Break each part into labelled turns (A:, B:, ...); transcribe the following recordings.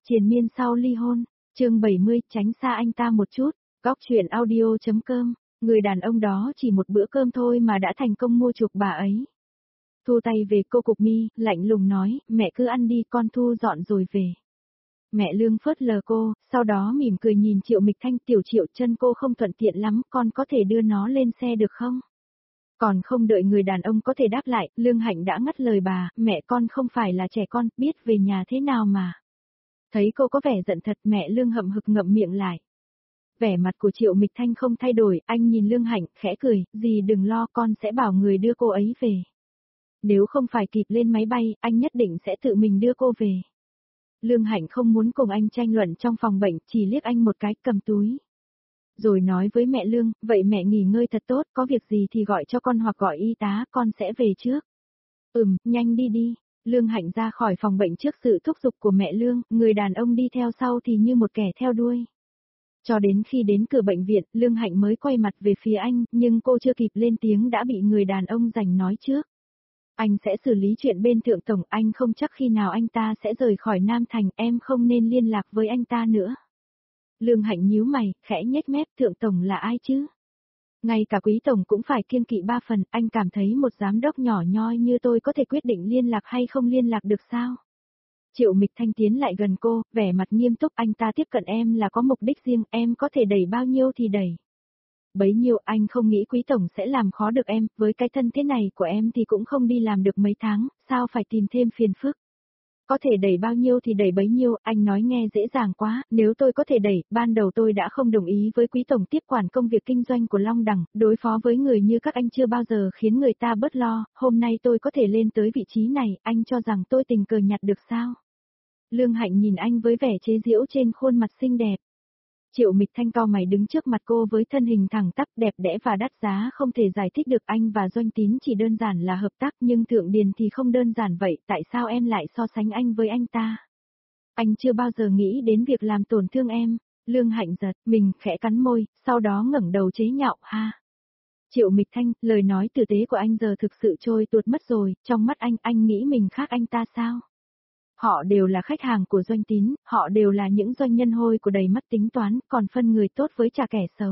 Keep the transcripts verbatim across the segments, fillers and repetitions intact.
A: Triền miên sau ly hôn, chương bảy mươi, tránh xa anh ta một chút, góc chuyện audio.com, người đàn ông đó chỉ một bữa cơm thôi mà đã thành công mua chuộc bà ấy. Thu tay về cô cục mi, lạnh lùng nói, mẹ cứ ăn đi, con thu dọn rồi về. Mẹ Lương phớt lờ cô, sau đó mỉm cười nhìn Triệu Mịch Thanh, tiểu Triệu, chân cô không thuận tiện lắm, con có thể đưa nó lên xe được không? Còn không đợi người đàn ông có thể đáp lại, Lương Hạnh đã ngắt lời bà, mẹ con không phải là trẻ con, biết về nhà thế nào mà. Thấy cô có vẻ giận thật, mẹ Lương hậm hực ngậm miệng lại. Vẻ mặt của Triệu Mịch Thanh không thay đổi, anh nhìn Lương Hạnh, khẽ cười, dì đừng lo, con sẽ bảo người đưa cô ấy về. Nếu không phải kịp lên máy bay, anh nhất định sẽ tự mình đưa cô về. Lương Hạnh không muốn cùng anh tranh luận trong phòng bệnh, chỉ liếc anh một cái, cầm túi. Rồi nói với mẹ Lương, vậy mẹ nghỉ ngơi thật tốt, có việc gì thì gọi cho con hoặc gọi y tá, con sẽ về trước. Ừm, nhanh đi đi. Lương Hạnh ra khỏi phòng bệnh trước sự thúc giục của mẹ Lương, người đàn ông đi theo sau thì như một kẻ theo đuôi. Cho đến khi đến cửa bệnh viện, Lương Hạnh mới quay mặt về phía anh, nhưng cô chưa kịp lên tiếng đã bị người đàn ông giành nói trước. Anh sẽ xử lý chuyện bên thượng tổng, anh không chắc khi nào anh ta sẽ rời khỏi Nam Thành, em không nên liên lạc với anh ta nữa. Lương Hạnh nhíu mày, khẽ nhếch mép, thượng tổng là ai chứ? Ngay cả quý tổng cũng phải kiêng kỵ ba phần, anh cảm thấy một giám đốc nhỏ nhoi như tôi có thể quyết định liên lạc hay không liên lạc được sao? Triệu Mịch Thanh tiến lại gần cô, vẻ mặt nghiêm túc, anh ta tiếp cận em là có mục đích riêng, em có thể đẩy bao nhiêu thì đẩy. Bấy nhiêu, anh không nghĩ quý tổng sẽ làm khó được em, với cái thân thế này của em thì cũng không đi làm được mấy tháng, sao phải tìm thêm phiền phức. Có thể đẩy bao nhiêu thì đẩy bấy nhiêu, anh nói nghe dễ dàng quá, nếu tôi có thể đẩy, ban đầu tôi đã không đồng ý với quý tổng tiếp quản công việc kinh doanh của Long Đằng, đối phó với người như các anh chưa bao giờ khiến người ta bớt lo, hôm nay tôi có thể lên tới vị trí này, anh cho rằng tôi tình cờ nhặt được sao? Lương Hạnh nhìn anh với vẻ chế giễu trên khuôn mặt xinh đẹp. Triệu Mịch Thanh cao mày đứng trước mặt cô với thân hình thẳng tắp đẹp đẽ và đắt giá không thể giải thích được, anh và Doanh Tín chỉ đơn giản là hợp tác nhưng Thượng Điền thì không đơn giản vậy, tại sao em lại so sánh anh với anh ta? Anh chưa bao giờ nghĩ đến việc làm tổn thương em. Lương Hạnh giật mình, khẽ cắn môi, sau đó ngẩng đầu chế nhạo, ha. Triệu Mịch Thanh, lời nói tử tế của anh giờ thực sự trôi tuột mất rồi, trong mắt anh, anh nghĩ mình khác anh ta sao? Họ đều là khách hàng của Doanh Tín, họ đều là những doanh nhân hôi của đầy mắt tính toán, còn phân người tốt với trả kẻ xấu.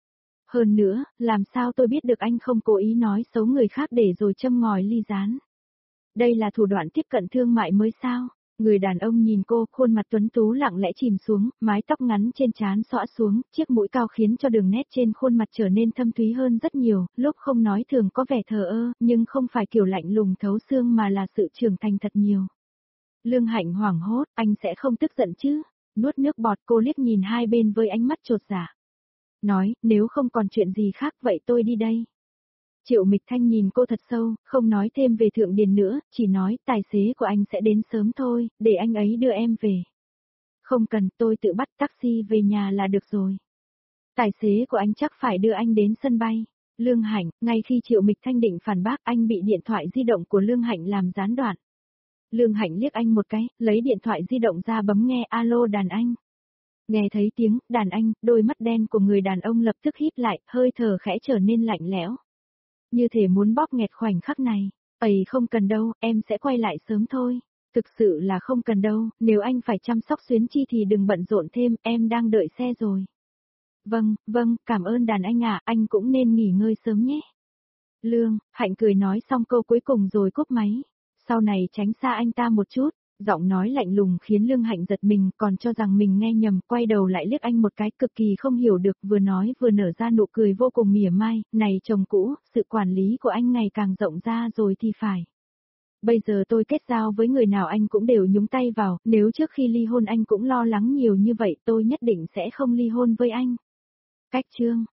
A: Hơn nữa, làm sao tôi biết được anh không cố ý nói xấu người khác để rồi châm ngòi ly gián. Đây là thủ đoạn tiếp cận thương mại mới sao? Người đàn ông nhìn cô, khuôn mặt tuấn tú lặng lẽ chìm xuống, mái tóc ngắn trên trán xõa xuống, chiếc mũi cao khiến cho đường nét trên khuôn mặt trở nên thâm thúy hơn rất nhiều, lúc không nói thường có vẻ thờ ơ, nhưng không phải kiểu lạnh lùng thấu xương mà là sự trưởng thành thật nhiều. Lương Hạnh hoảng hốt, anh sẽ không tức giận chứ? Nuốt nước bọt, cô liếc nhìn hai bên với ánh mắt chột dạ. Nói, nếu không còn chuyện gì khác vậy tôi đi đây. Triệu Mịch Thanh nhìn cô thật sâu, không nói thêm về Thượng Điền nữa, chỉ nói tài xế của anh sẽ đến sớm thôi, để anh ấy đưa em về. Không cần, tôi tự bắt taxi về nhà là được rồi. Tài xế của anh chắc phải đưa anh đến sân bay. Lương Hạnh, ngay khi Triệu Mịch Thanh định phản bác, anh bị điện thoại di động của Lương Hạnh làm gián đoạn. Lương Hạnh liếc anh một cái, lấy điện thoại di động ra bấm nghe, alo đàn anh. Nghe thấy tiếng, đàn anh, đôi mắt đen của người đàn ông lập tức híp lại, hơi thở khẽ trở nên lạnh lẽo. Như thể muốn bóp nghẹt khoảnh khắc này. Ây không cần đâu, em sẽ quay lại sớm thôi. Thực sự là không cần đâu, nếu anh phải chăm sóc Xuyến Chi thì đừng bận rộn thêm, em đang đợi xe rồi. Vâng, vâng, cảm ơn đàn anh ạ, à, anh cũng nên nghỉ ngơi sớm nhé. Lương, Hạnh cười nói xong câu cuối cùng rồi cúp máy. Sau này tránh xa anh ta một chút, giọng nói lạnh lùng khiến Lương Hạnh giật mình, còn cho rằng mình nghe nhầm, quay đầu lại liếc anh một cái, cực kỳ không hiểu được, vừa nói vừa nở ra nụ cười vô cùng mỉa mai, này chồng cũ, sự quản lý của anh ngày càng rộng ra rồi thì phải. Bây giờ tôi kết giao với người nào anh cũng đều nhúng tay vào, nếu trước khi ly hôn anh cũng lo lắng nhiều như vậy, tôi nhất định sẽ không ly hôn với anh. Cách chương